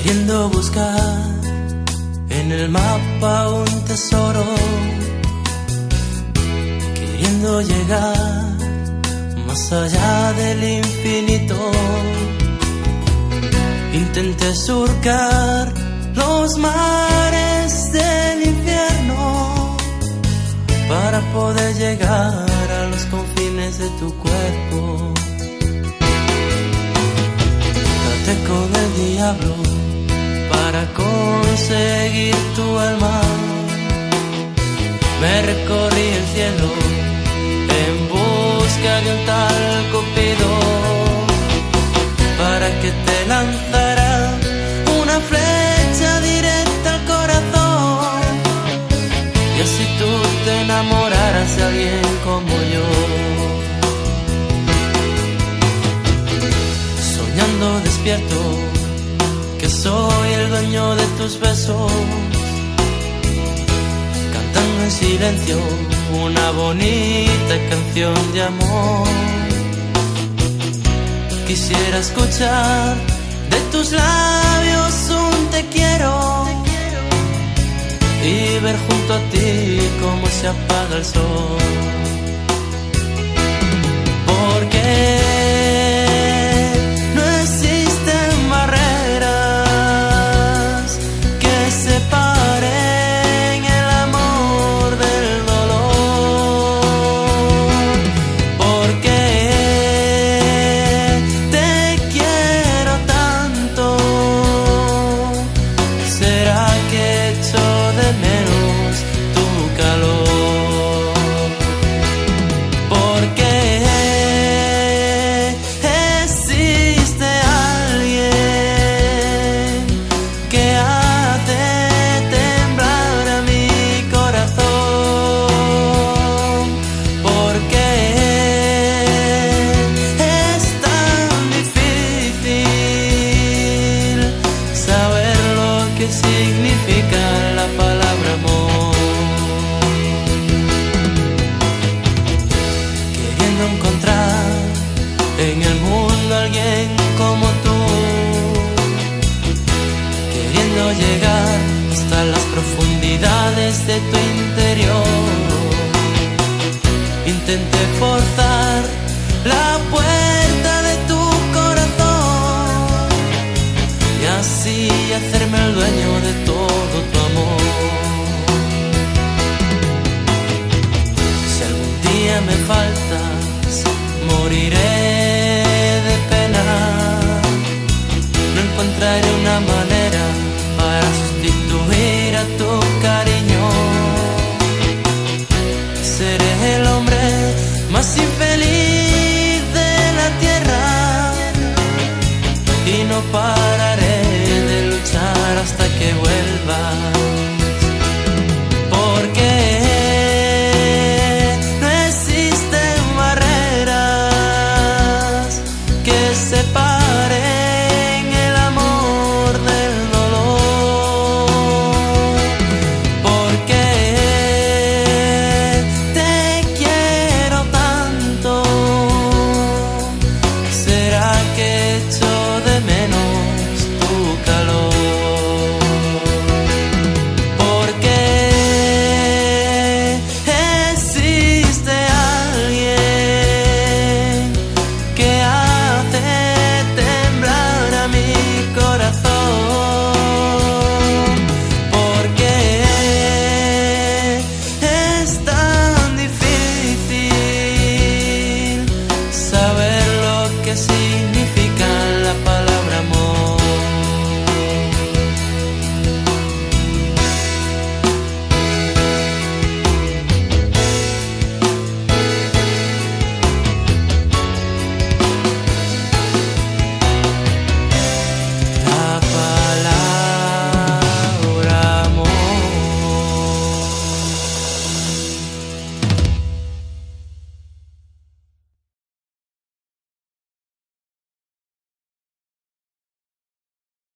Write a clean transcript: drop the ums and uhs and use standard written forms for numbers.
queriendo buscar en el mapa un tesoro, queriendo llegar más allá del infinito. Intenté surcar los mares del infierno para poder llegar a los confines de tu cuerpo. Traté con el diablo para conseguir tu alma. Me recorrí el cielo en busca de un tal Cupido, para que te lanzara una flecha directa al corazón y así tú te enamoraras de alguien como yo. Soñando despierto que soy el dueño de tus besos, cantando en silencio una bonita canción de amor. Quisiera escuchar de tus labios un te quiero y ver junto a ti cómo se apaga el sol. Porque no existen barreras que separen el amor del dolor. Porque te quiero tanto, será que echo de menos tu calor. Porque existe alguien que hace temblar a mi corazón. Porque es tan difícil saber lo que significa la palabra amor. Queriendo encontrar en el mundo alguien como tú, queriendo llegar hasta las profundidades de tu interior. Intenté forzar la puerta de tu corazón y así hacerme el dueño de todo tu amor. Si algún día me faltas, moriré de pena. No encontraré una manera para sustituir a tu cariño. Seré el hombre más infeliz de la tierra y no pararé de luchar hasta que vuelva.